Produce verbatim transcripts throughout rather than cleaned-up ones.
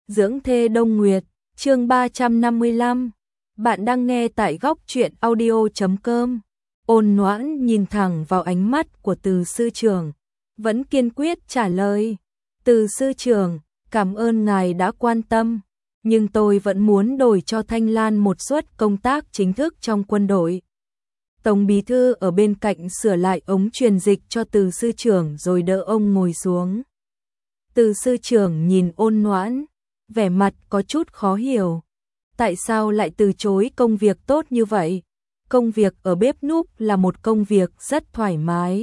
Dưỡng thê Đông Nguyệt, chương ba trăm năm mươi lăm. Bạn đang nghe tại góc truyện audio chấm com. Ôn Noãn nhìn thẳng vào ánh mắt của Từ sư trưởng, vẫn kiên quyết trả lời. Từ sư trưởng, cảm ơn ngài đã quan tâm, nhưng tôi vẫn muốn đổi cho Thanh Lan một suất công tác chính thức trong quân đội. Tổng bí thư ở bên cạnh sửa lại ống truyền dịch cho Từ sư trưởng rồi đỡ ông ngồi xuống. Từ sư trưởng nhìn Ôn Noãn, vẻ mặt có chút khó hiểu. Tại sao lại từ chối công việc tốt như vậy? Công việc ở bếp núc là một công việc rất thoải mái.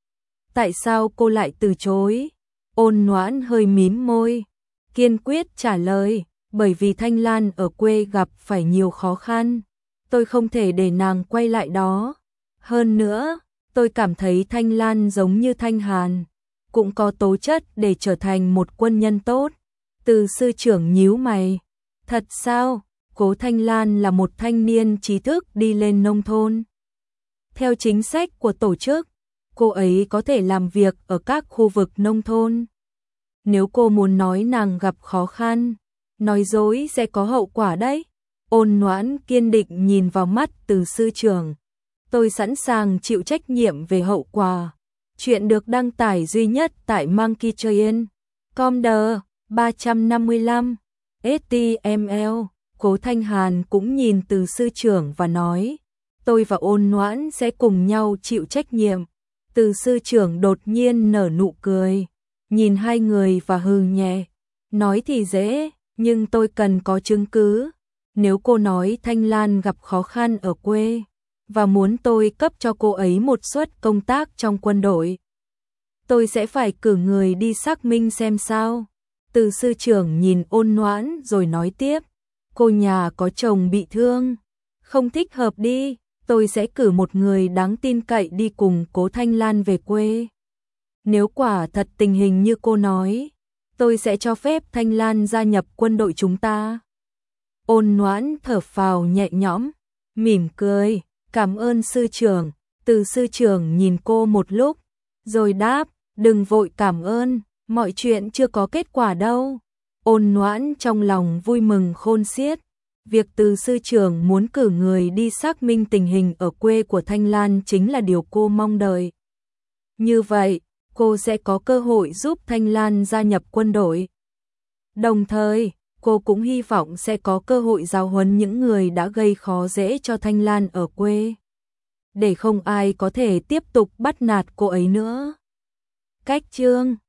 Tại sao cô lại từ chối? Ôn Noãn hơi mím môi, kiên quyết trả lời, bởi vì Thanh Lan ở quê gặp phải nhiều khó khăn. Tôi không thể để nàng quay lại đó. Hơn nữa, tôi cảm thấy Thanh Lan giống như Thanh Hàn, cũng có tố chất để trở thành một quân nhân tốt. Từ sư trưởng nhíu mày. Thật sao? Cố Thanh Lan là một thanh niên trí thức đi lên nông thôn. Theo chính sách của tổ chức, cô ấy có thể làm việc ở các khu vực nông thôn. Nếu cô muốn nói nàng gặp khó khăn, nói dối sẽ có hậu quả đấy. Ôn Noãn kiên định nhìn vào mắt Từ sư trưởng. Tôi sẵn sàng chịu trách nhiệm về hậu quả. Chuyện được đăng tải duy nhất tại monkey train chấm com ba trăm năm mươi lăm ét tê em lờ. Cố Thanh Hàn cũng nhìn Từ sư trưởng và nói, tôi và Ôn Noãn sẽ cùng nhau chịu trách nhiệm. Từ sư trưởng đột nhiên nở nụ cười, nhìn hai người và hừ nhẹ. Nói thì dễ, nhưng tôi cần có chứng cứ. Nếu cô nói Thanh Lan gặp khó khăn ở quê và muốn tôi cấp cho cô ấy một suất công tác trong quân đội, tôi sẽ phải cử người đi xác minh xem sao. Từ sư trưởng nhìn Ôn Noãn rồi nói tiếp, cô nhà có chồng bị thương, không thích hợp đi, tôi sẽ cử một người đáng tin cậy đi cùng Cố Thanh Lan về quê. Nếu quả thật tình hình như cô nói, tôi sẽ cho phép Thanh Lan gia nhập quân đội chúng ta. Ôn Noãn thở phào nhẹ nhõm, mỉm cười, cảm ơn sư trưởng. Từ sư trưởng nhìn cô một lúc, rồi đáp, đừng vội cảm ơn, mọi chuyện chưa có kết quả đâu. Ôn Noãn trong lòng vui mừng khôn xiết. Việc Từ sư trưởng muốn cử người đi xác minh tình hình ở quê của Thanh Lan chính là điều cô mong đợi. Như vậy, cô sẽ có cơ hội giúp Thanh Lan gia nhập quân đội. Đồng thời, cô cũng hy vọng sẽ có cơ hội giáo huấn những người đã gây khó dễ cho Thanh Lan ở quê, để không ai có thể tiếp tục bắt nạt cô ấy nữa. Cách chương